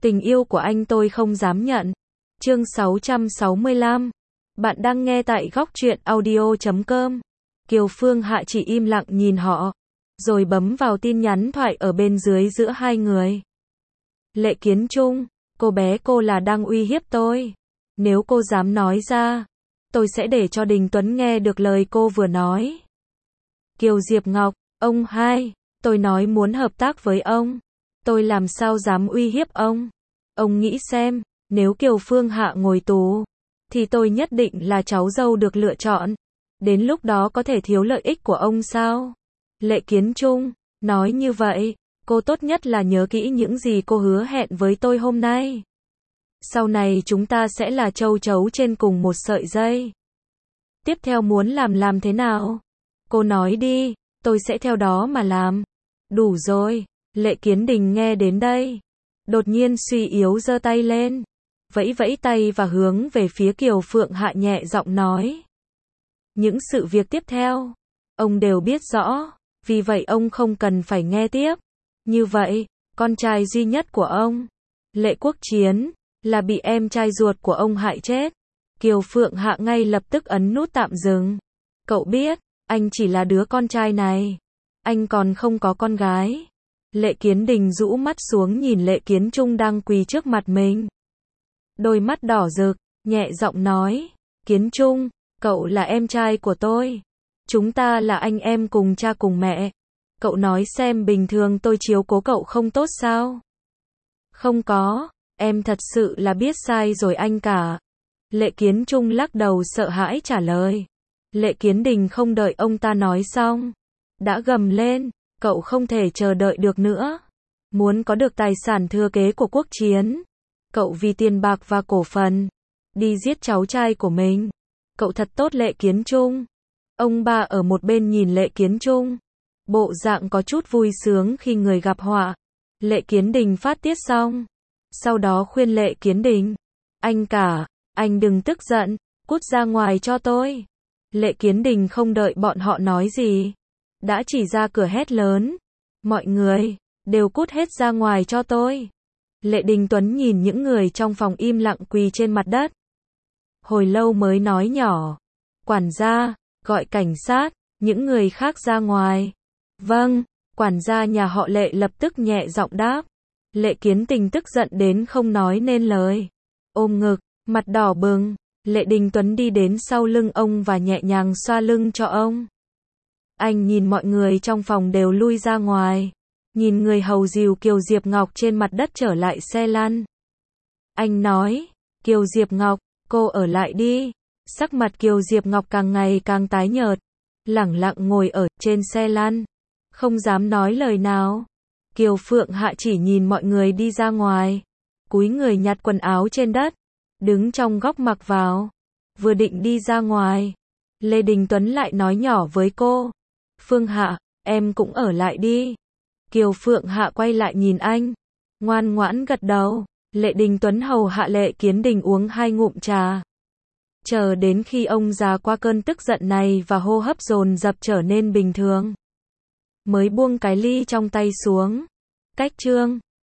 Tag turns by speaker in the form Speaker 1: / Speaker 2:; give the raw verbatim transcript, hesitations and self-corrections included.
Speaker 1: Tình yêu của anh tôi không dám nhận. Chương sáu trăm sáu mươi lăm. Bạn đang nghe tại góc truyện audio chấm com. Kiều Phương Hạ chỉ im lặng nhìn họ, rồi bấm vào tin nhắn thoại ở bên dưới giữa hai người. Lệ Kiến Trung, cô bé cô là đang uy hiếp tôi. Nếu cô dám nói ra, tôi sẽ để cho Đình Tuấn nghe được lời cô vừa nói. Kiều Diệp Ngọc, ông hai, tôi nói muốn hợp tác với ông. Tôi làm sao dám uy hiếp ông? Ông nghĩ xem, nếu Kiều Phương Hạ ngồi tù, thì tôi nhất định là cháu dâu được lựa chọn. Đến lúc đó có thể thiếu lợi ích của ông sao? Lệ Kiến Trung, nói như vậy, cô tốt nhất là nhớ kỹ những gì cô hứa hẹn với tôi hôm nay. Sau này chúng ta sẽ là châu chấu trên cùng một sợi dây. Tiếp theo muốn làm làm thế nào? Cô nói đi, tôi sẽ theo đó mà làm. Đủ rồi. Lệ Kiến Đình nghe đến đây, đột nhiên suy yếu giơ tay lên, vẫy vẫy tay và hướng về phía Kiều Phượng Hạ nhẹ giọng nói. Những sự việc tiếp theo, ông đều biết rõ, vì vậy ông không cần phải nghe tiếp. Như vậy, con trai duy nhất của ông, Lệ Quốc Chiến, là bị em trai ruột của ông hại chết. Kiều Phượng Hạ ngay lập tức ấn nút tạm dừng. Cậu biết, anh chỉ là đứa con trai này. Anh còn không có con gái. Lệ Kiến Đình rũ mắt xuống nhìn Lệ Kiến Trung đang quỳ trước mặt mình. Đôi mắt đỏ rực, nhẹ giọng nói. Kiến Trung, cậu là em trai của tôi. Chúng ta là anh em cùng cha cùng mẹ. Cậu nói xem bình thường tôi chiếu cố cậu không tốt sao? Không có, em thật sự là biết sai rồi anh cả. Lệ Kiến Trung lắc đầu sợ hãi trả lời. Lệ Kiến Đình không đợi ông ta nói xong, đã gầm lên. Cậu không thể chờ đợi được nữa. Muốn có được tài sản thừa kế của Quốc Chiến. Cậu vì tiền bạc và cổ phần, đi giết cháu trai của mình. Cậu thật tốt Lệ Kiến Trung. Ông ba ở một bên nhìn Lệ Kiến Trung, bộ dạng có chút vui sướng khi người gặp họa. Lệ Kiến Đình phát tiết xong, sau đó khuyên Lệ Kiến Đình. Anh cả, anh đừng tức giận, cút ra ngoài cho tôi. Lệ Kiến Đình không đợi bọn họ nói gì, đã chỉ ra cửa hét lớn. Mọi người, đều cút hết ra ngoài cho tôi. Lệ Đình Tuấn nhìn những người trong phòng im lặng quỳ trên mặt đất. Hồi lâu mới nói nhỏ. Quản gia, gọi cảnh sát, những người khác ra ngoài. Vâng, quản gia nhà họ Lệ lập tức nhẹ giọng đáp. Lệ Kiến Tình tức giận đến không nói nên lời. Ôm ngực, mặt đỏ bừng, Lệ Đình Tuấn đi đến sau lưng ông và nhẹ nhàng xoa lưng cho ông. Anh nhìn mọi người trong phòng đều lui ra ngoài. Nhìn người hầu dìu Kiều Diệp Ngọc trên mặt đất trở lại xe lăn. Anh nói, Kiều Diệp Ngọc, cô ở lại đi. Sắc mặt Kiều Diệp Ngọc càng ngày càng tái nhợt. Lẳng lặng ngồi ở trên xe lăn. Không dám nói lời nào. Kiều Phượng Hạ chỉ nhìn mọi người đi ra ngoài. Cúi người nhặt quần áo trên đất. Đứng trong góc mặc vào. Vừa định đi ra ngoài. Lê Đình Tuấn lại nói nhỏ với cô. Phương Hạ, em cũng ở lại đi. Kiều Phượng Hạ quay lại nhìn anh. Ngoan ngoãn gật đầu. Lệ Đình Tuấn hầu hạ Lệ Kiến Đình uống hai ngụm trà. Chờ đến khi ông già qua cơn tức giận này và hô hấp dồn dập trở nên bình thường, mới buông cái ly trong tay xuống. Cách chương